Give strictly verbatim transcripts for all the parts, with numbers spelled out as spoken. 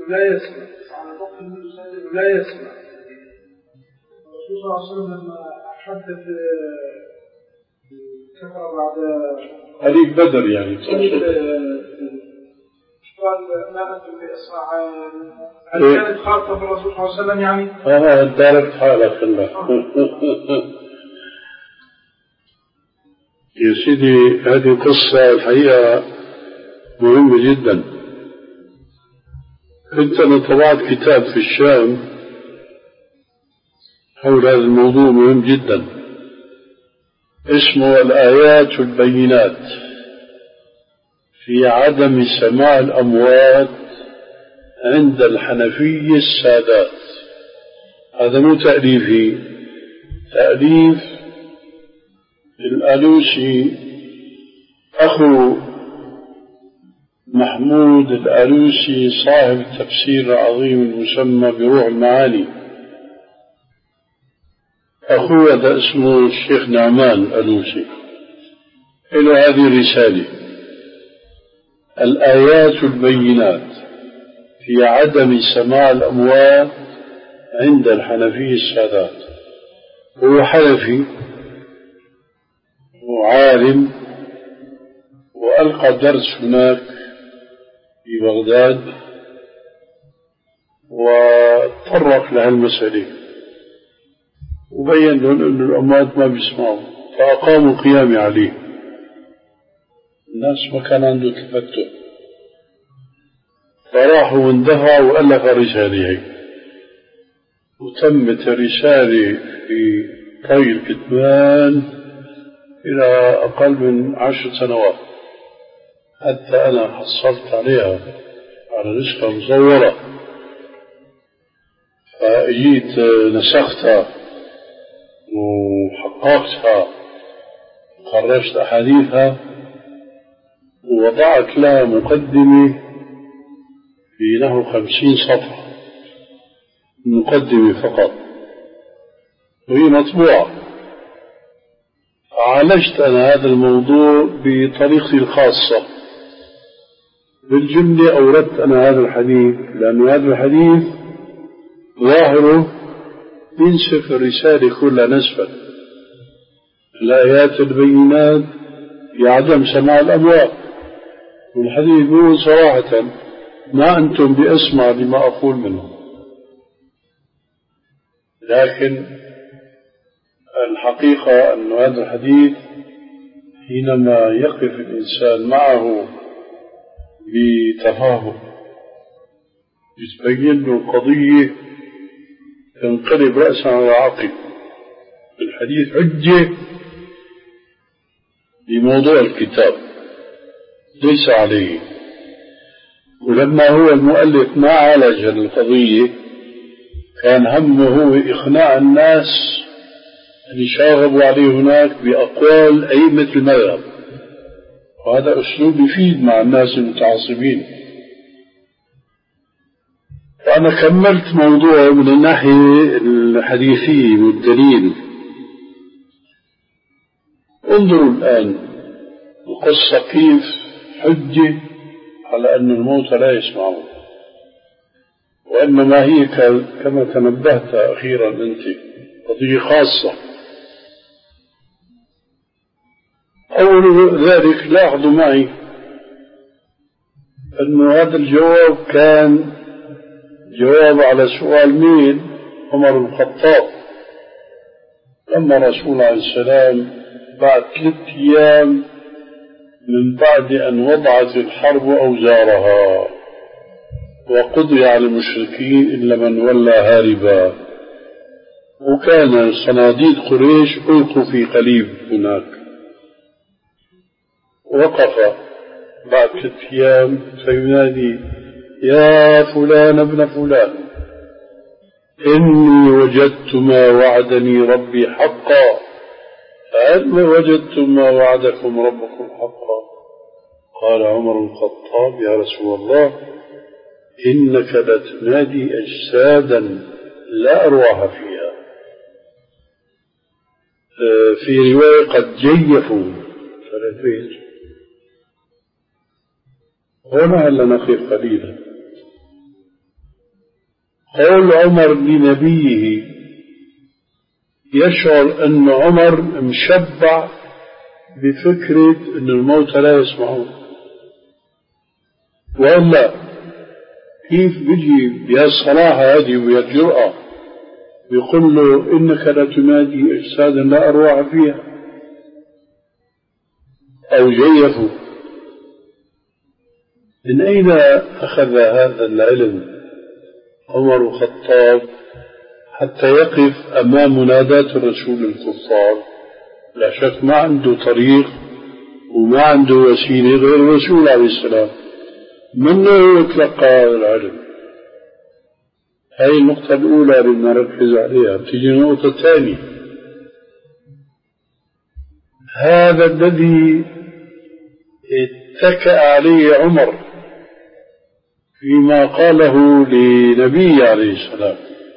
لا يسمع على ضغط المسلم لا يسمع. الرسول صلى الله عليه وسلم لما حدث كفر بعد حديث بدر يعني قال ما أنتم بأسمع. هل كانت خاطة الرسول صلى الله عليه وسلم يعني؟ اه دارت حالة الله. يا سيدي هذه قصة الحقيقة مهمة جدا. كنت أنا طبعت كتاب في الشام حول هذا الموضوع مهم جدا اسمه الآيات والبينات في عدم سماع الأموات عند الحنفي السادات. هذا مو تأليفي، تأليف الآلوسي أخو محمود الآلوسي صاحب التفسير العظيم المسمى بروح المعاني. أخوه هذا اسمه الشيخ نعمان الآلوسي. إلى هذه الرسالة الآيات البينات في عدم سماع الأموات عند الحنفي السادات. هو حنفي وعالم وألقى درس هناك في بغداد وتطرق لهالمسألة وبين لهم أن الأموات ما بيسمعوا فأقاموا القيام عليه. الناس ما كان عنده تفتح فراحوا واندفعوا وألف رسالة هي وتمت الرسالة في طي الكتمان إلى أقل من عشر سنوات حتى أنا حصلت عليها على نسخة مصورة فأجيت نسختها وحققتها وخرجت أحاديثها ووضعت لها مقدمة في نحو خمسين صفحة مقدمة فقط وهي مطبوعة. عالجت أنا هذا الموضوع بطريقتي الخاصة. بالجملة أوردت أنا هذا الحديث لأن هذا الحديث ظاهره ينسف الرسالة كلها نسفا. الآيات البينات في عدم سماع الأموات والحديث يقول صراحة ما أنتم بأسمع لما أقول منه. لكن الحقيقة أن هذا الحديث حينما يقف الإنسان معه بتفاهم يتبين له القضية تنقلب رأسا على عقب. الحديث حجة بموضوع الكتاب ليس عليه. ولما هو المؤلف ما عالج القضية كان همه هو إقناع الناس اللي شاغبوا عليه هناك بأقوال أئمة المذهب وهذا أسلوب يفيد مع الناس المتعصبين. وأنا كملت موضوع من الناحية الحديثية والدليل. انظروا الآن القصة كيف حجة على أن الموتى لا يسمعون وإنما هي كما تنبهت أخيرا أنت قضية خاصة. أول ذلك لاحظوا معي أن هذا الجواب كان جواب على سؤال مين؟ عمر بن الخطاب لما رسول عليه السلام بعد ثلاثة أيام من بعد أن وضعت الحرب أوزارها وقضي على المشركين إلا من ولى هاربا وكان صناديد قريش ألقوا في قليب هناك. وقف بعد ثلاثة أيام فينادي يا فلان ابن فلان إني وجدت ما وعدني ربي حقا فهل وجدتم ما وعدكم ربكم حقا؟ قال عمر بن الخطاب يا رسول الله إنك لتنادي أجسادا لا أرواح فيها. في رواية قد جيفوا فلتبيت. هنا هل نقف قليلا قول عمر لنبيه يشعر أن عمر مشبع بفكرة أن الموت لا يسمعون، وإلا كيف بيجي بهالصراحة هذه وبهالجرأة بيقول له إنك لا تنادي أجسادا لا أرواح فيها أو جيفوا؟ من أين أخذ هذا العلم عمر الخطاب حتى يقف أمام منادات الرسول الكفار؟ لا شك ما عنده طريق وما عنده وسيلة غير الرسول عليه السلام. منه يتلقى هذا العلم. هذه النقطة الأولى اللي نركز عليها. تجي النقطة الثانية، هذا الذي اتكأ عليه عمر فيما قاله لنبي عليه السلام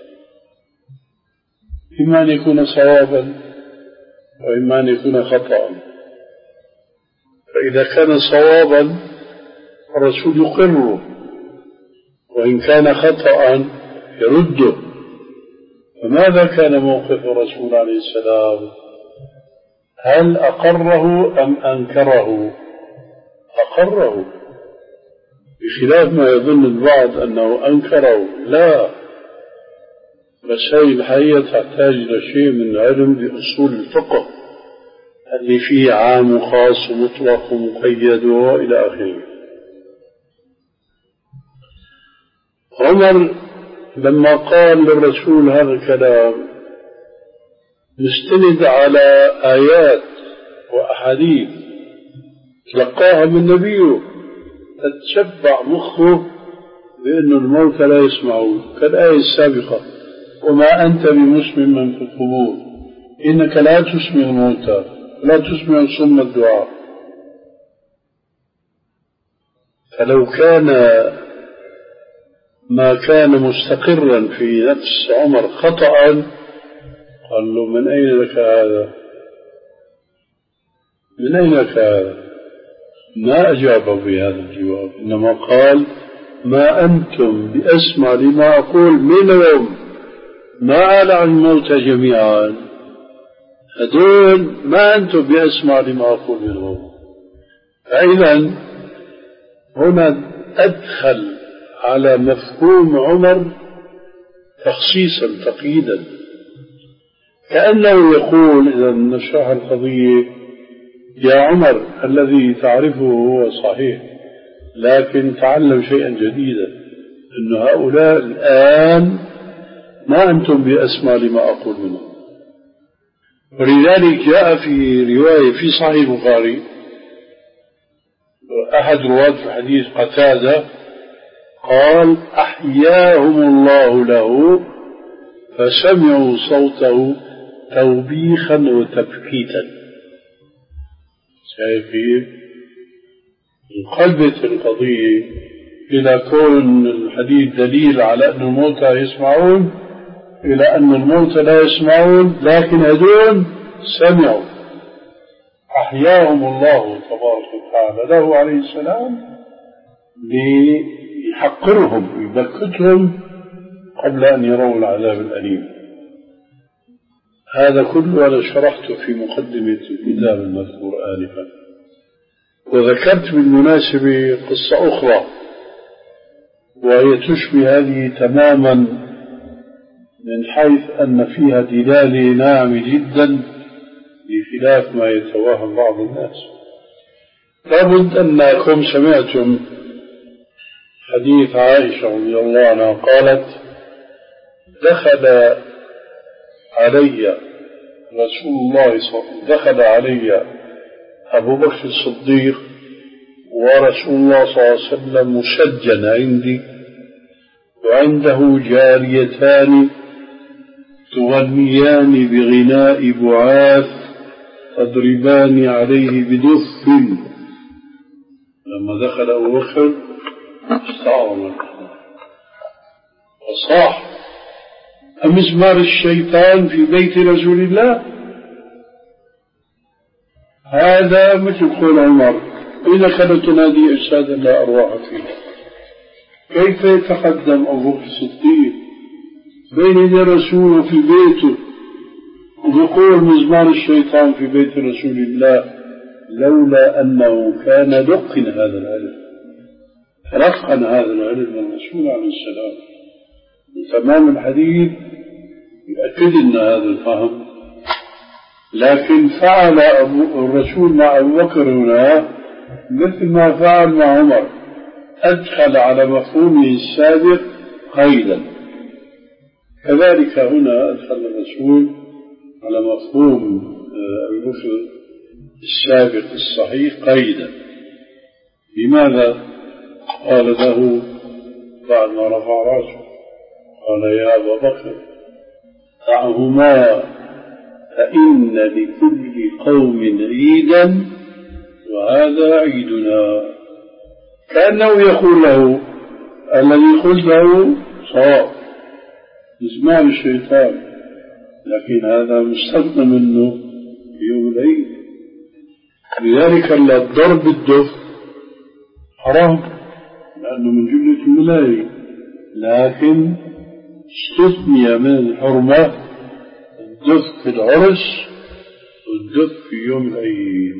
إما أن يكون صوابا وإما أن يكون خطأ. فإذا كان صوابا الرسول يقره، وإن كان خطأ يرده. فماذا كان موقف الرسول عليه السلام؟ هل أقره أم أنكره؟ أقره، بخلاف ما يظن البعض أنه أنكره. لا، بس هذه الحقيقة تحتاج إلى شيء من علم بأصول الفقه اللي فيه عام وخاص ومطلق ومقيد وإلى آخره. عمر لما قال للرسول هذا الكلام مستند على آيات وأحاديث تلقاها من نبيه، تتشبع مخه بأن الموت لا يسمعون، كالآية السابقة: وما أنت بمسمع من في القبور إنك لا تسمع الموتى لا تسمع صم الدعاء. فلو كان ما كان مستقرا في نفس عمر خطأ قال له: من أين لك هذا؟ من أين لك هذا؟ ما أجابه بهذا الجواب، إنما قال: ما أنتم بأسمع لما أقول منهم ما على عن الموتى جميعا. هذول ما أنتم بأسمع لما أقول منهم. فإذا هنا أدخل على مفهوم عمر تخصيصا تقييدا، كأنه يقول إذا نشرح القضية: يا عمر، الذي تعرفه هو صحيح، لكن تعلم شيئا جديدا، أن هؤلاء الآن ما أنتم بأسمع لما أقول منهم. ولذلك جاء في رواية في صحيح البخاري أحد رواة في حديث قتادة قال: أحياهم الله له فسمعوا صوته توبيخا وتبكيتا. شايفين؟ انقلبت القضية إلى كون الحديث دليل على أن الموتى يسمعون إلى أن الموتى لا يسمعون، لكن هذول سمعوا. أحياهم الله تبارك وتعالى له عليه السلام ليحقرهم ويبكتهم قبل أن يروا العذاب الأليم. هذا كله أنا شرحته في مقدمة الكتاب المذكور آنفا. وذكرت بالمناسبة قصة أخرى وهي تشبه هذه تماما من حيث أن فيها دلالة ناعمة جدا بخلاف ما يتوهم بعض الناس. لابد أنكم سمعتم حديث عائشة رضي الله عنها قالت: دخل علي رسول الله صلى الله عليه وسلم دخل علي أبو بكر الصديق ورسول الله صلى الله عليه وسلم مسجن عندي، وعنده جاريتان تغنيان بغناء بعاث تضربان عليه بدف. لما دخل أبو بكر استعظم وصاح: أمزمار الشيطان في بيت رسول الله؟ هذا مثل قول عمر: إنك لتنادي أجسادا لا أرواح فيها. كيف يتقدم أبو بكر الصديق بين يدي رسوله في بيته، وبقول مزمار الشيطان في بيت رسول الله لولا أنه كان لقن هذا العلم، رفقا هذا العلم من الرسول عليه السلام. تمام الحديث يؤكد أن هذا الفهم، لكن فعل الرسول مع أبو بكر هنا مثل ما فعل مع عمر، أدخل على مفهومه السابق قيدا، كذلك هنا أدخل الرسول على مفهوم أبو بكر السابق الصحيح قيدا. لماذا؟ قال له بعد ما رفع رأسه قال يا أبا بكر دعهما فإن لكل قوم عيدا وهذا عيدنا، كأنه يقول له الذي قلته صواب إزمان الشيطان، لكن هذا مستثنى منه في يوم العيد. لذلك الضرب بالدف حرام لأنه من جملة الملاهي، لكن استثني من الحرمة الدف في العرس والدف في يوم العيد.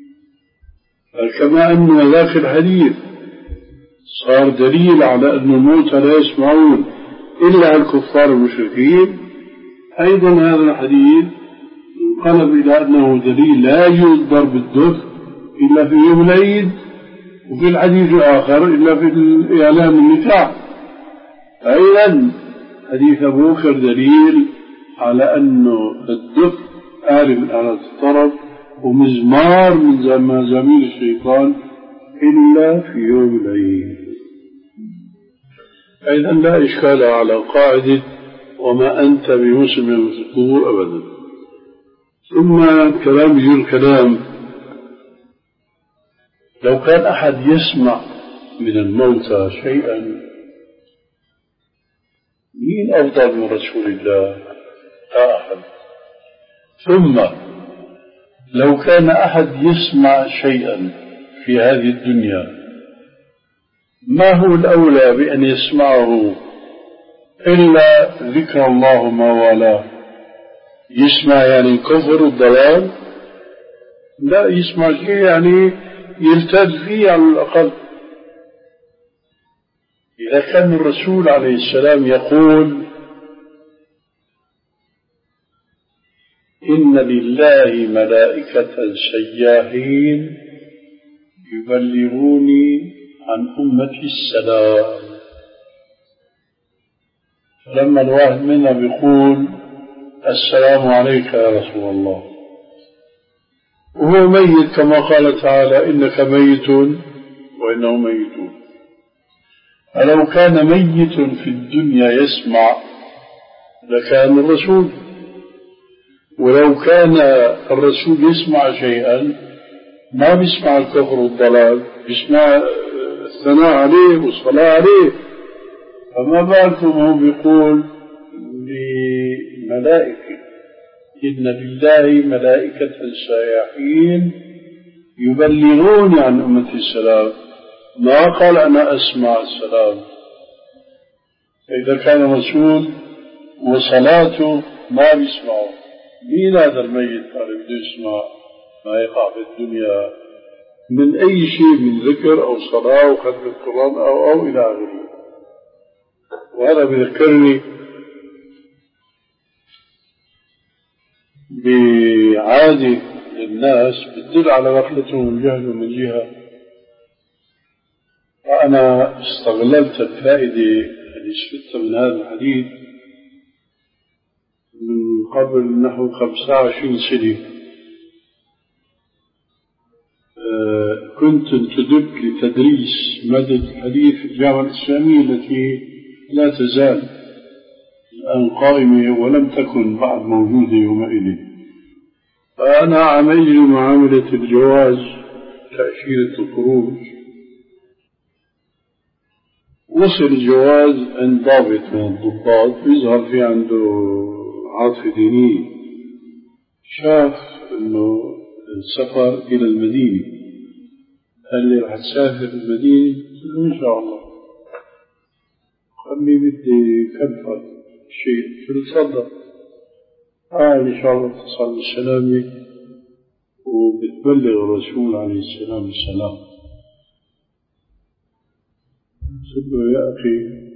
كما أن ذاك الحديث صار دليل على أن الموتى لا يسمعون إلا الكفار المشركين، أيضا هذا الحديث انقلب إلى أنه دليل لا يجوز ضرب الدف إلا في يوم العيد، وفي الحديث الآخر إلا في الإعلام النكاح. أيضا حديث أبو بكر دليل على أنه الدف آل من آلات الطرب ومزمار من مزامير الشيطان إلا في يوم العيد. أيضا لا إشكال على قاعدة وما أنت بمسلم في القبور أبدا. ثم كلام يجول كلام، لو كان أحد يسمع من الموتى شيئا مين أفضل من رسول الله؟ لا أحد. ثم لو كان أحد يسمع شيئا في هذه الدنيا ما هو الأولى بأن يسمعه إلا ذكر الله ما والاه؟ يسمع يعني كفر الضلال؟ لا، يسمع شيء يعني يلتد فيه على الأقل. إذا كان الرسول عليه السلام يقول إن لله ملائكة سياحين يبلغوني عن أمتي السلام، فلما الواحد منا بيقول السلام عليك يا رسول الله وهو ميت كما قال تعالى إنك ميت وإنه ميتون، فلو كان ميت في الدنيا يسمع لكان الرسول، ولو كان الرسول يسمع شيئا ما بيسمع الكفر والضلال، بيسمع الثناء عليه والصلاة عليه، فما بالكم هو بيقول لملائكة إن لله ملائكة سياحين يبلغون عن أمتي السلام، ما قال أنا أسمع السلام. فإذا كان رسول وصلاته ما بيسمعه، مين هذا الميت قال بده يسمع ما يقع في الدنيا من أي شيء من ذكر أو صلاة أو ختم القرآن أو أو إلى آخره. وهذا بذكرني بعادة الناس بتدل على غفلتهم الجهل من جهة، وأنا استغللت الفائدة اللي استفدتها من هذا الحديث من قبل نحو خمسة وعشرين سنة. أه كنت انتدبت لتدريس مادة الحديث في الجامعة الإسلامية التي لا تزال الآن قائمة ولم تكن بعد موجودة يومئذ. فأنا عملي معاملة الجواز تأشيرة الخروج، وصل الجواز عند ضابط من الضباط بيظهر في عنده عاطفة دينية، شاف انه السفر الى المدينة، قال لي رح تسافر المدينة؟ قلت له ان شاء الله. قال لي بدي كم فرق؟ شيء فلتصدق آه إن شاء الله تصل بسلامك وبتبلغ الرسول عليه السلام السلام. يا أخي